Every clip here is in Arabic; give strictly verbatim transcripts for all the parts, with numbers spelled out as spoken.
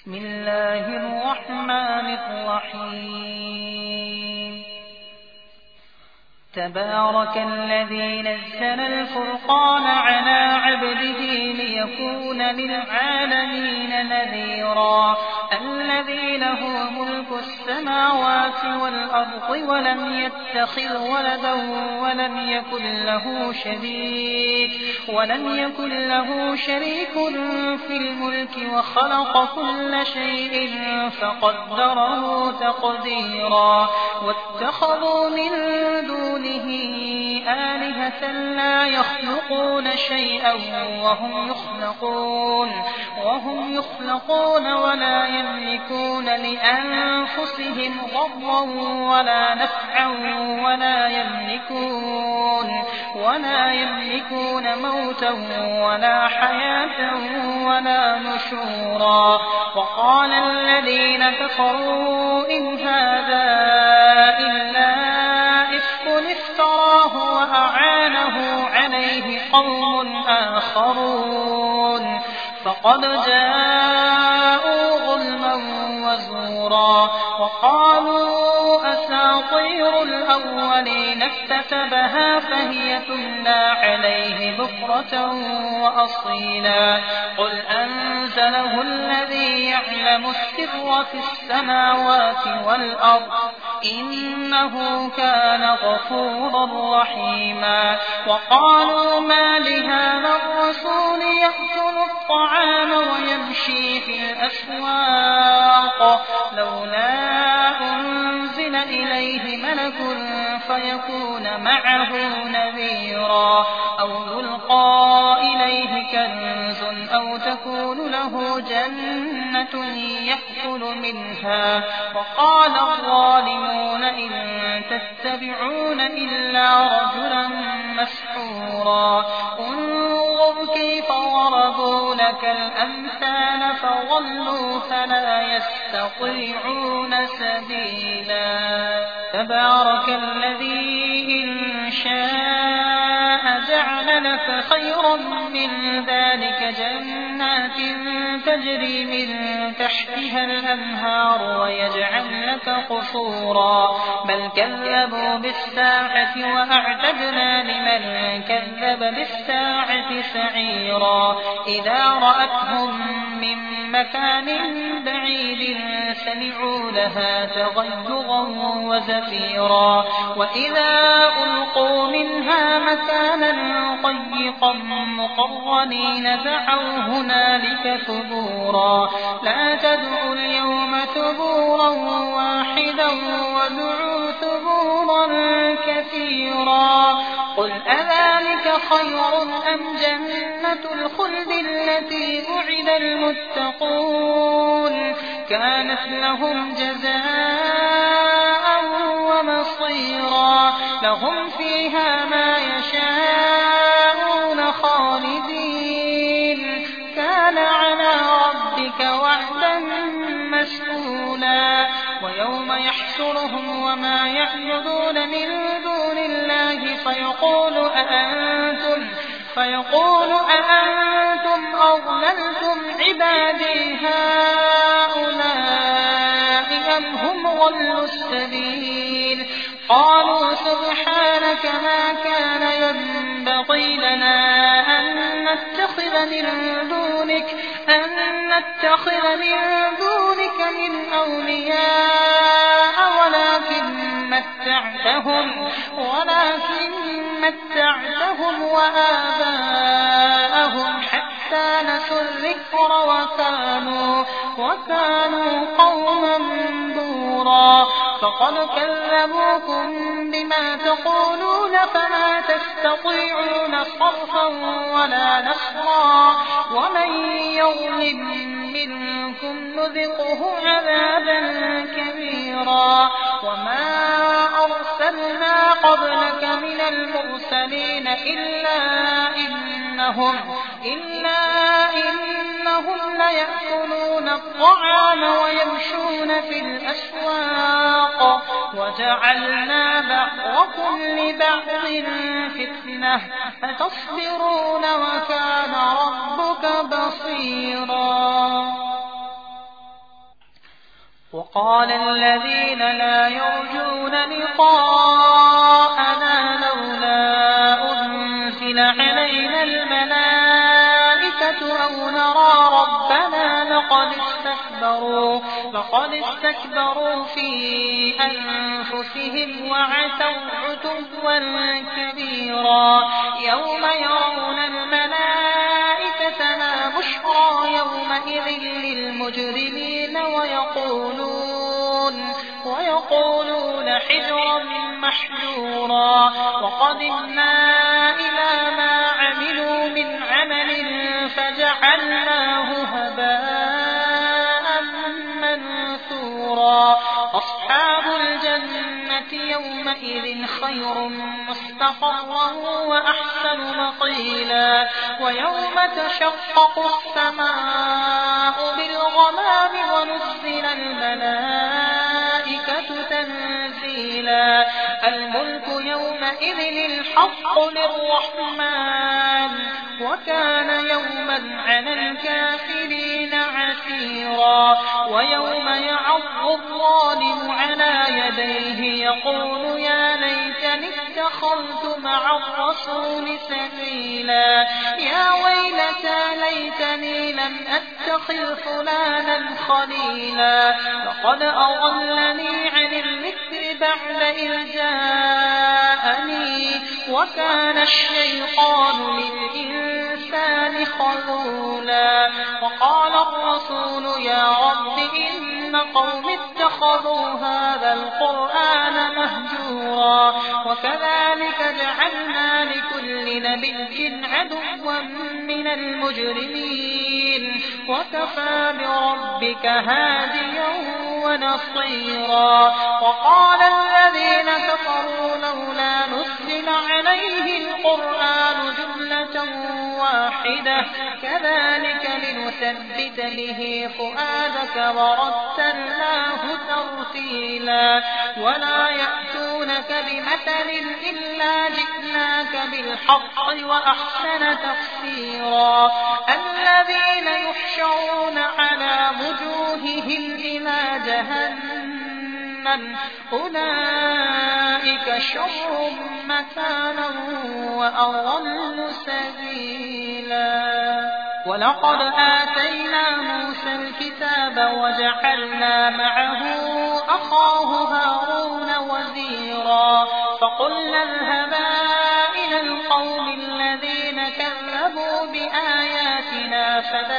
بسم الله الرحمن الرحيم تبارك الذي نزل الفرقان على عبده ليكون للعالمين نذيرا الذي له ملك السماوات والأرض ولم يتخذ ولدا ولم يكن له شريك ولم يكن له شريك في الملك وخلق كل شيء فقدره تقديرا واتخذوا من دونه آلهة لا يخلقون شيئا وهم يخلقون وهم يخلقون ولا يملكون لأنفسهم ضرا ولا نفعا ولا يملكون ولا يملكون موتا ولا حياة ولا نشورا وقال الذين كفروا إن هذا إلا إفك افتراه وأعانه عليه قوم آخرون فقد جاءوا ظلما وزورا وقالوا أساطير الأولين اكتتبها فهي تملى عليه بكرة وأصيلا قل أنزله الذي يعلم السر في السماوات والأرض إنه كان غفورا رحيما وقالوا ما لهذا الرسول يأكل الطعام ويمشي في الأسواق لولا أنزل إليه ملك فيكون معه نذيرا أو يلقى إليه كنز أو تكون له جنة يأكل منها وقال الظالمون إن تتبعون إلا رجلا مسحورا انظر كيف ضربوا لك الأمثال فضلوا فلا يستطيعون سبيلا تبارك الذي إن شاء جعل لك خيرا من ذلك جنات تجري من تحتها الأنهار ويجعل لك قصورا بل كذبوا بالساعة وأعتدنا لمن كذب بالساعة سعيرا إذا رأتهم من مكان بعيد سمعوا لها تغيظا وزفيرا وإذا ألقوا منها مكانا ضيقا مقرنين دعوا هنالك ثبورا لا تدعوا اليوم ثبورا واحدا وادعوا ثبورا كثيرا قل أذلك خير أم جنة الخلد التي وعد المتقون كانت لهم جزاء ومصيرا لهم فيها ما يشاءون خالدين كان على ربك وعدا مسئولا ويوم يحشرهم وما يعبدون من دون الله فيقول أأنتم فيقول أأنتم أضللتم عبادي هؤلاء أم هم ضلوا السبيل قالوا سبحانك ما كان ينبغي لنا أن نتخذ من دونك أن نتخذ من دونك من أولياء ولكن متعتهم ولكن متعتهم وآباءهم حتى نسوا الذكر وكانوا وكانوا قوما بورا فقد كذبوكم بما تقولون فما تستطيعون صرفا ولا نصرا ومن يظلم منكم نذقه عذابا كبيرا وما أرسلنا قبلك من المرسلين إلا إنهم إلا إنهم ليأكلون الطعام ويمشون في الأسواق وجعلنا بعضكم لبعض فتنة أتصبرون وكان ربك بصيرا. وقال الذين لا يرجون لقاءنا لولا أنزل علينا الملائكة أو نرى ربنا لقد استكبروا, لقد استكبروا في أنفسهم وعتوا عتوا كبيرا. يوم يرون الملائكة لا بشرى يومئذ للمجرمين ويقولون, ويقولون حجرا محجورا. وقدمنا إلى ما عملوا من عمل فجعلناه هباء منثورا. أصحاب الجنة يومئذ خير مستقرا وأحسن مقيلا. ويوم تشقق السماء بالغمام ونزل الملائكة تنزيلا. الملك يومئذ الحق للرحمن وكان يوما على الكافرين عسيرا. ويوم يعض الظالم على يديه يقول يا ليتني اتخذت مع الرسول سبيلا. يا ويلتى ليتني لم أتخذ فلانا خليلا لقد أضلني عن الذكر بعد إذ جاءني وكان الشيطان للإنسان خذولا. وقال الرسول يا رب إن قوم اتخذوا هذا القرآن مهجورا. وكذلك جعلنا لكل نبي عدوا من المجرمين وكفى بربك هاديا ونصيرا. وقال الذين كفروا لولا نزل عليه القرآن جملة واحدة كذلك لنثبت به فؤادك ورتلناه ترتيلا. ولا يأتونك بمثل إلا جئناك بالحق وأحسن تفسيرا. الذين يحشرون على وجوههم إلى جهنم أولئك شر مكانا وأضل سبيلا. ولقد آتينا موسى الكتاب وجعلنا معه أخاه هارون وزيرا. فقلنا اذهبا إلى القوم الذين كذبوا بآياتنا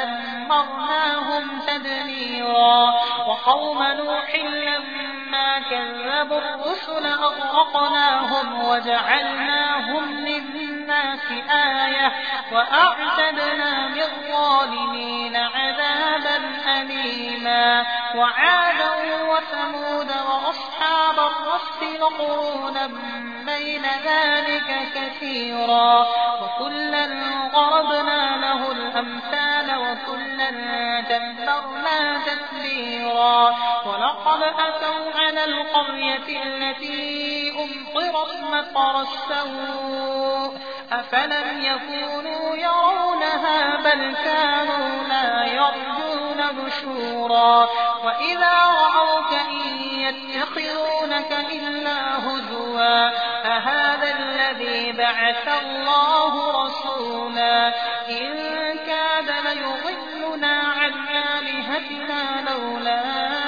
فدمرناهم تدميرا. وقوم نوح لما كذبوا الرسل أغرقناهم وجعلناهم للناس آية وأعتدنا للظالمين عذابا أليما. وعادا وثمود وأصحاب الرس وقرونا بين ذلك كثيرا. وكلا ضربنا له الأمثال وكلا دبرنا تدبيرا. ولقد أتوا على القرية التي أمطرت مطر السوء أفلم يكونوا يرونها بل كانوا لا يرجون نشورا. وإذا رأوك إن يتخذونك إلا هزوا أهذا الذي بعث الله رسولا. إن كاد ليضلنا عن آلهتنا لولا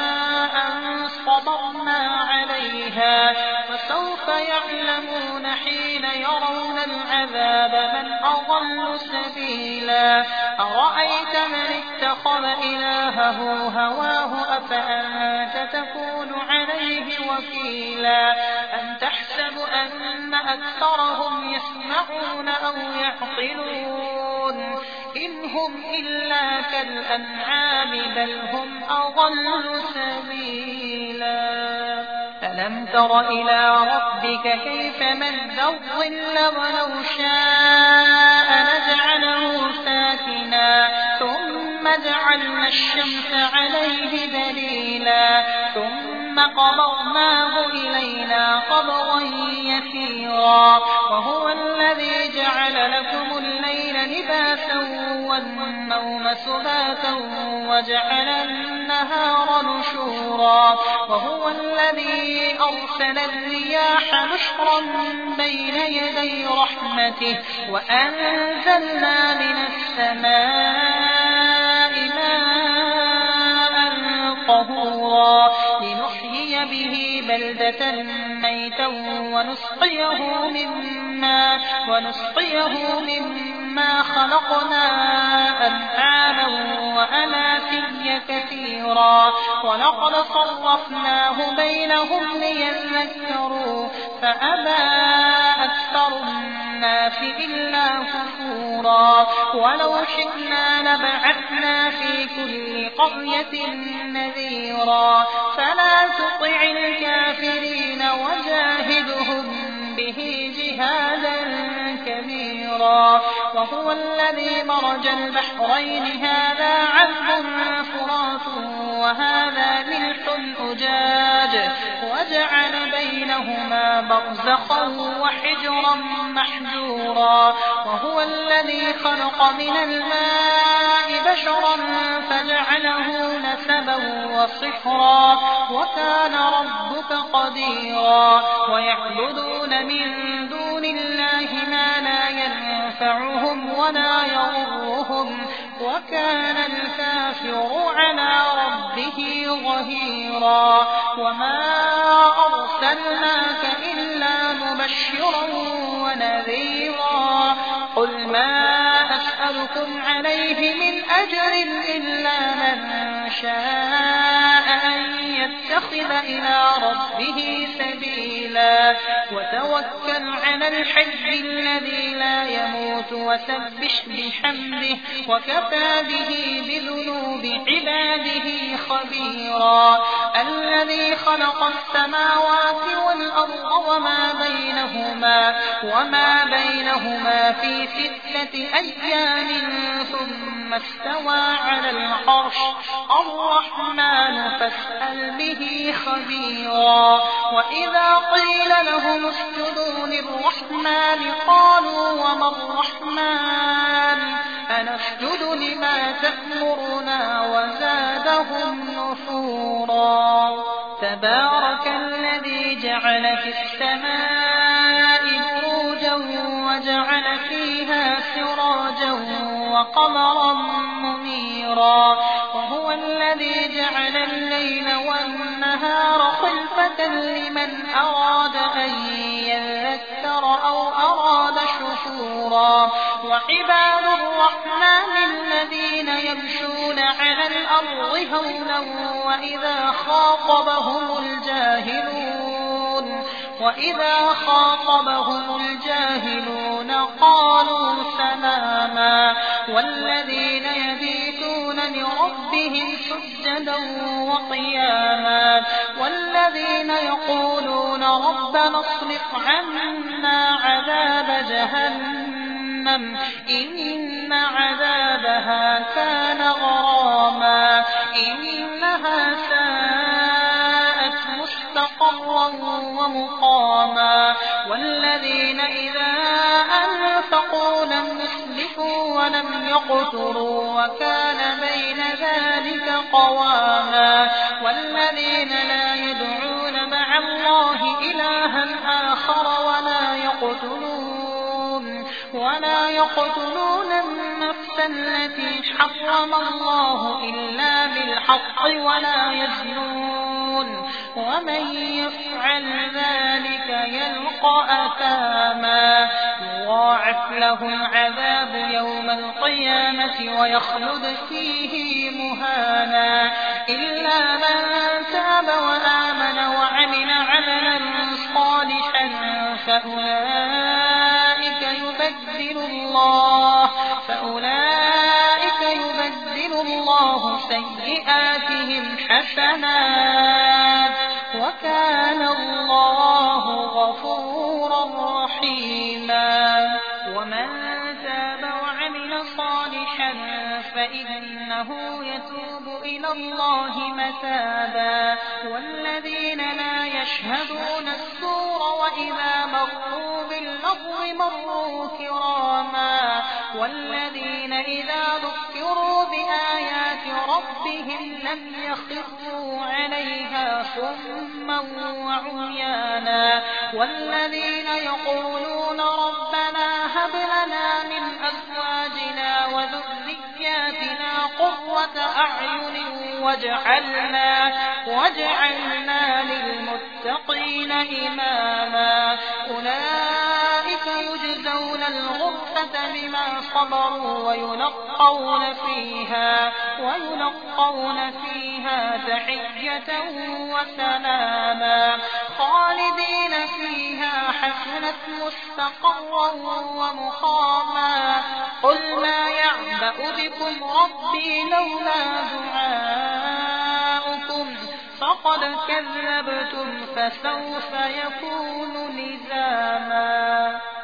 أن صبرنا عليها فسوف يعلمون حين يرون العذاب من أضل سبيلا. أرأيت من اتخذ إلهه هواه أفأنت تكون عليه وكيلا. أم تحسب أن أكثرهم يسمعون أو يعقلون إن هم إلا كالأنعام بل هم أضل سبيلا. ألم تر إلى ربك كيف مد الظل ولو شاء لجعله ساكنا ثم جعلنا الشمس عليه دليلا ثم قبضناه إلينا قبضا يسيرا. وهو الذي جعل لكم الليل لباسا والنوم سباتا وجعل النهار نشورا. كفورا وهو الذي أرسل الرياح بشرا بين يدي رحمته وأنزلنا من السماء ماء طهورا لنحيي به بلدة ميتا ونسقيه مما, ونسقيه مما خلقنا أنعاما وأناسيا كثيرا ولقد صرفناه بينهم ليذكروا فأبى أكثر الناس إلا كفورا ولو شئنا لبعثنا في كل قرية نذيرا فلا تطع الكافرين وجاهدهم به جهادا كبيرا وهو الذي مرج البحرين هذا عذب فرات وهذا ملح أجاج وجعل بينهما برزخا وحجرا محجورا وهو الذي خلق من الماء بشرا فجعله نسبا وصهرا وكان ربك قديرا ويعبدون من دون الله ما لا ينفعهم ولا يضرهم وكان الكافر على ربه ظهيرا وما أرسلناك إلا مبشرا ونذيرا قل ما أسألكم عليه من أجر إلا من شاء أن يتخذ إلى ربه سبيلا وتوكل على الحي الذي لا يموت وسبح بحمده وكفى به بذنوب عباده خبيرا الذي خلق السماوات والأرض وما بينهما وما بينهما في ستة أيام ثم استوى على العرش الرحمن فاسأل به خبيرا وإذا قيل لهم اسجدوا للرحمن قالوا وما الرحمن أنسجد لما تأمرنا وزادهم نفورا تبارك الذي جعل في السماء بروجا وجعل فيها سراجا وقمرا منيرا وهو الذي جعل الليل والنهار خلفة لمن أراد أن يذكر أو أراد شكورا وعباد الرحمن الذين يمشون على الأرض هونا وإذا خاطبهم الجاهلون وإذا خاطبهم الجاهلون قالوا سلاما والذين يبيتون لربهم سجدا وقياما والذين يقولون ربنا اصرف عنا عذاب جهنم إن عذابها كان غراما إنها ساءت مستقرا ومقاما والذين إذا أنفقوا لم يسرفوا ولم يقتروا وكان بين ذلك قواما والذين لا يدعون مع الله إلها آخر ولا يقتلون ولا يقتلون النفس التي حرم الله إلا بالحق ولا يزنون ومن يفعل ذلك يلقى أثاما يضاعف له العذاب يوم القيامة ويخلد فيه مهانا إلا من تاب وآمن وعمل عملا صالحا فأولئك يبدل الله فأولئك يبدل الله سيئاتهم حسنات وكان الله غفورا رحيما ومن تاب وعمل صالحا فإنه يتوب إلى الله متابا والذين لا يشهدون الزور وإذا مروا باللغو مروا كراما والذين إذا ذكروا بآيات ربهم ربهم لم يخروا عليها صما وعميانا والذين يقولون ربنا هب لنا من أزواجنا وذرياتنا قرة أعين واجعلنا, واجعلنا للمتقين إماما أولئك يجزون الغرفة بما صبروا ويلقون فيها, ويلقون فيها تحية وسلاما خالدين فيها حسنت مستقرا ومقاما قل ما يعبأ بكم ربي لولا دعاؤكم فقد كذبتم فسوف يكون لزاما.